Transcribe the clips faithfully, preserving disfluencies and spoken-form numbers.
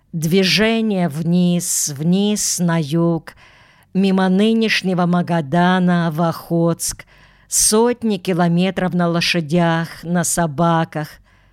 Движение вниз, вниз на юг, мимо нынешнего Магадана в Охотск, сотни километров на лошадях, на собаках.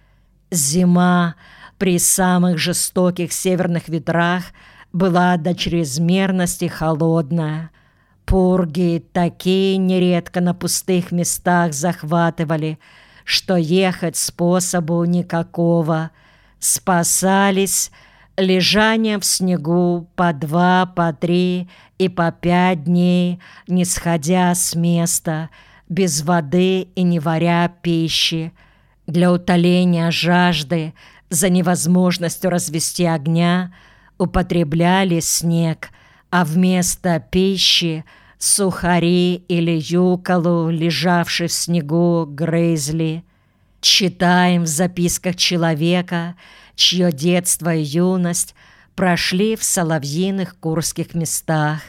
Зима при самых жестоких северных ветрах была до чрезмерности холодная. Пурги такие нередко на пустых местах захватывали, что ехать способу никакого. Спасались лежанием в снегу по два, по три и по пять дней, не сходя с места, без воды и не варя пищи. Для утоления жажды, за невозможностью развести огня, употребляли снег, а вместо пищи сухари или юколу, лежавший в снегу, грызли. Читаем в записках человека, чье детство и юность прошли в соловьиных курских местах.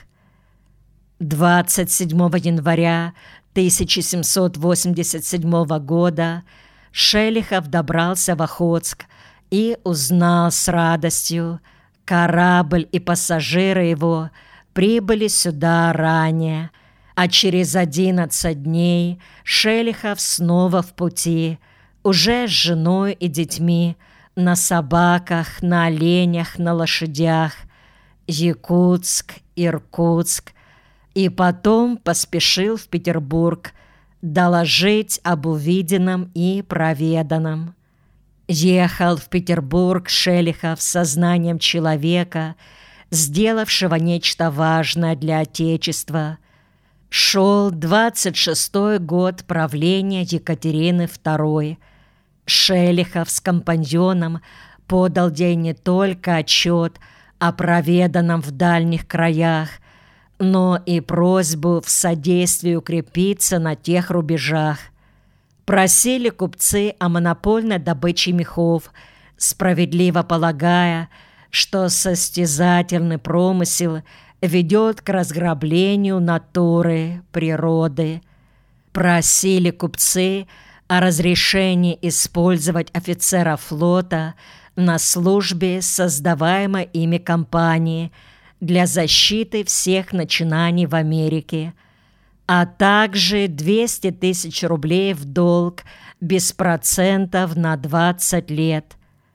двадцать седьмого января тысяча семьсот восемьдесят седьмого года Шелихов добрался в Охотск и узнал с радостью: корабль и пассажиры его прибыли сюда ранее, а через одиннадцать дней Шелихов снова в пути, уже с женой и детьми, на собаках, на оленях, на лошадях. Якутск, Иркутск. И потом поспешил в Петербург доложить об увиденном и проведанном. Ехал в Петербург Шелихов с сознанием человека, сделавшего нечто важное для Отечества. Шел двадцать шестой год правления Екатерины второй. Шелихов с компаньоном подал ей не только отчет о проведанном в дальних краях, но и просьбу в содействии укрепиться на тех рубежах. Просили купцы о монопольной добыче мехов, справедливо полагая, что состязательный промысел ведет к разграблению натуры, природы. Просили купцы о разрешении использовать офицеров флота на службе создаваемой ими компании для защиты всех начинаний в Америке, а также двести тысяч рублей в долг без процентов на двадцать лет.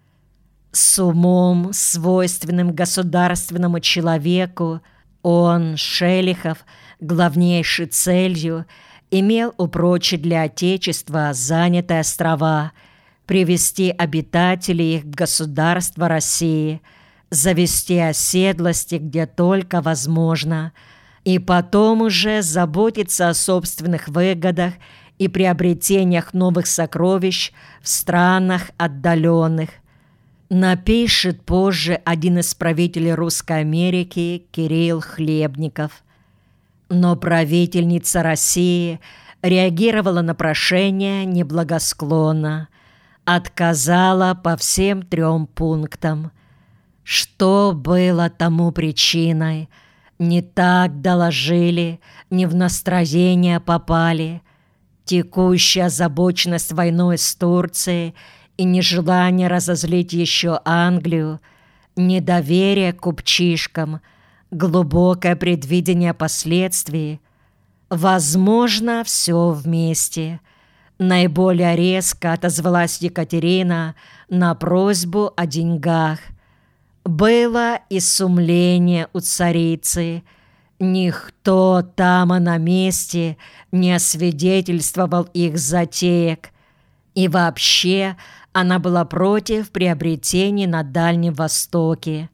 С умом, свойственным государственному человеку, он, Шелихов, главнейшей целью имел упрочить для Отечества занятые острова, привести обитателей их в государство России, завести оседлости где только возможно, и потом уже заботиться о собственных выгодах и приобретениях новых сокровищ в странах отдаленных. Напишет позже один из правителей Русской Америки Кирилл Хлебников. Но правительница России реагировала на прошение неблагосклонно, отказала по всем трем пунктам. Что было тому причиной? Не так доложили, не в настроение попали. Текущая озабоченность войной с Турцией и нежелание разозлить еще Англию, недоверие к купчишкам, глубокое предвидение последствий. Возможно, все вместе. Наиболее резко отозвалась Екатерина на просьбу о деньгах. Было и сумление у царицы. Никто там и на месте не освидетельствовал их затеек. И вообще она была против приобретений на Дальнем Востоке.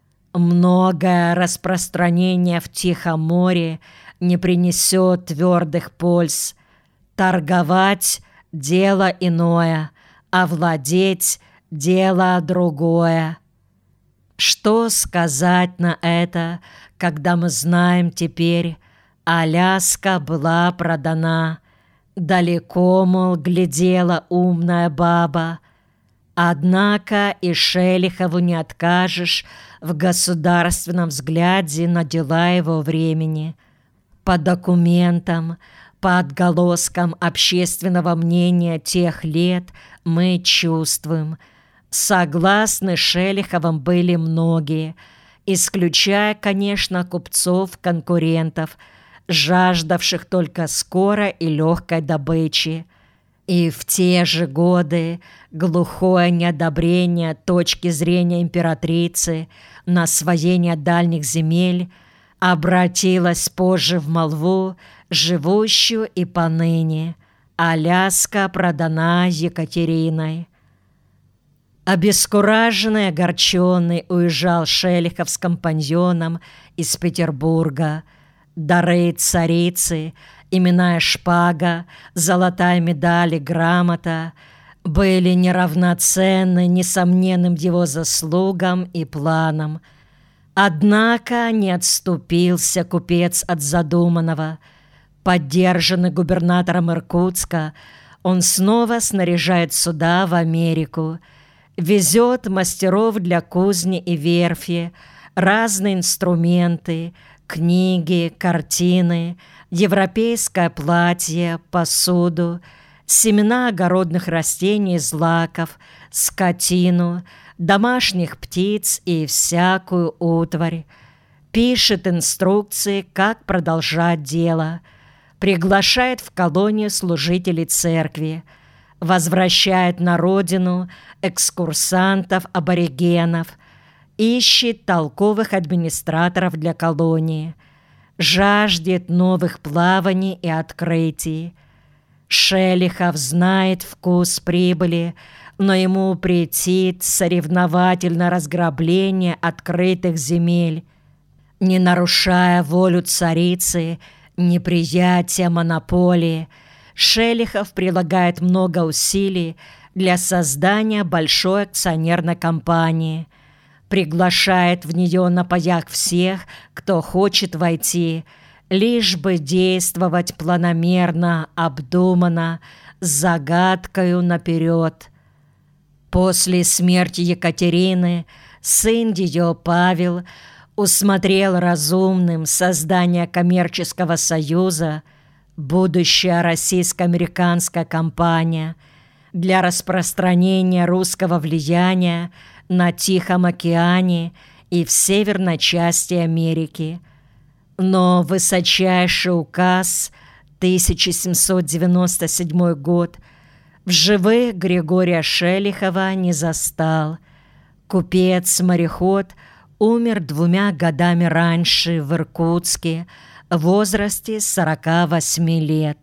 Многое распространение в Тихом море не принесет твердых польз. Торговать – дело иное, а владеть – дело другое. Что сказать на это, когда мы знаем теперь, Аляска была продана, далеко, мол, глядела умная баба. Однако и Шелихову не откажешь в государственном взгляде на дела его времени. По документам, по отголоскам общественного мнения тех лет мы чувствуем, Согласны Шелиховым были многие, исключая, конечно, купцов-конкурентов, жаждавших только скорой и легкой добычи. И в те же годы глухое неодобрение точки зрения императрицы на освоение дальних земель обратилось позже в молву, живущую и поныне: Аляска продана Екатериной. Обескураженный, огорченный уезжал Шелихов с компаньоном из Петербурга. Дары царицы, именная шпага, золотая медаль и грамота были неравноценны несомненным его заслугам и планам. Однако не отступился купец от задуманного. Поддержанный губернатором Иркутска, он снова снаряжает суда в Америку, везет мастеров для кузни и верфи, разные инструменты, книги, картины, европейское платье, посуду, семена огородных растений и злаков, скотину, домашних птиц и всякую утварь. Пишет инструкции, как продолжать дело, приглашает в колонию служителей церкви, возвращает на родину экскурсантов-аборигенов, ищет толковых администраторов для колонии, жаждет новых плаваний и открытий. Шелихов знает вкус прибыли, но ему претит соревновательное разграбление открытых земель, не нарушая волю царицы, неприятие монополии. Шелихов прилагает много усилий для создания большой акционерной компании, приглашает в нее на паях всех, кто хочет войти, лишь бы действовать планомерно, обдуманно, с загадкою наперед. После смерти Екатерины сын ее, Павел, усмотрел разумным создание коммерческого союза, будущая российско-американская компания, для распространения русского влияния на Тихом океане и в северной части Америки. Но высочайший указ тысяча семьсот девяносто седьмой год в живых Григория Шелихова не застал. Купец-мореход умер двумя годами раньше в Иркутске в возрасте сорока восьми лет.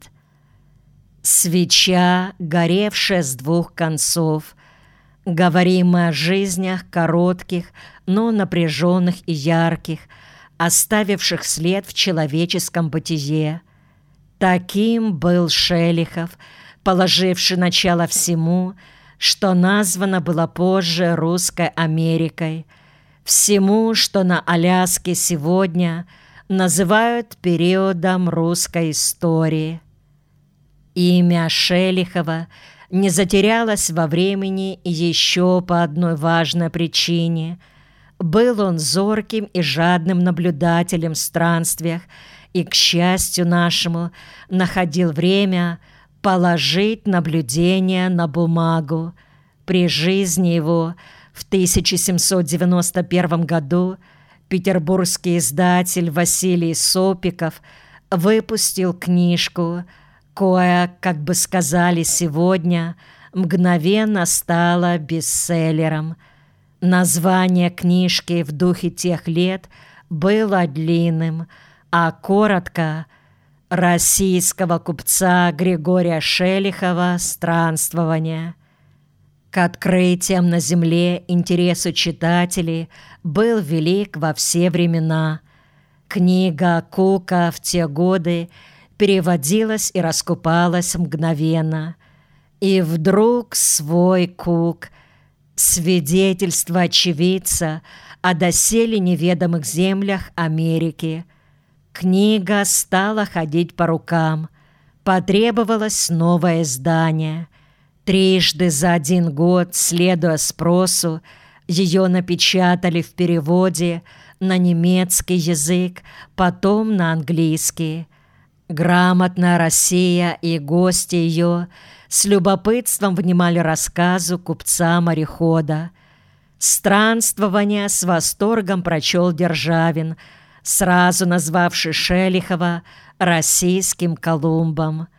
Свеча, горевшая с двух концов, говорим мы о жизнях коротких, но напряженных и ярких, оставивших след в человеческом бытие. Таким был Шелихов, положивший начало всему, что названо было позже Русской Америкой, всему, что на Аляске сегодня называют периодом русской истории. Имя Шелихова не затерялось во времени еще по одной важной причине. Был он зорким и жадным наблюдателем в странствиях и, к счастью нашему, находил время положить наблюдение на бумагу. При жизни его в тысяча семьсот девяносто первом году петербургский издатель Василий Сопиков выпустил книжку, кое, как бы сказали сегодня, мгновенно стала бестселлером. Название книжки в духе тех лет было длинным, а коротко — «Российского купца Григория Шелихова «Странствование». К открытиям на земле интерес у читателей был велик во все времена. Книга Кука в те годы переводилась и раскупалась мгновенно. И вдруг свой Кук, свидетельство очевидца о доселе неведомых землях Америки. Книга стала ходить по рукам. Потребовалось новое издание. Трижды за один год, следуя спросу, ее напечатали в переводе на немецкий язык, потом на английский. Грамотная Россия и гости ее с любопытством внимали рассказу купца-морехода. Странствование с восторгом прочел Державин, сразу назвавший Шелихова российским Колумбом.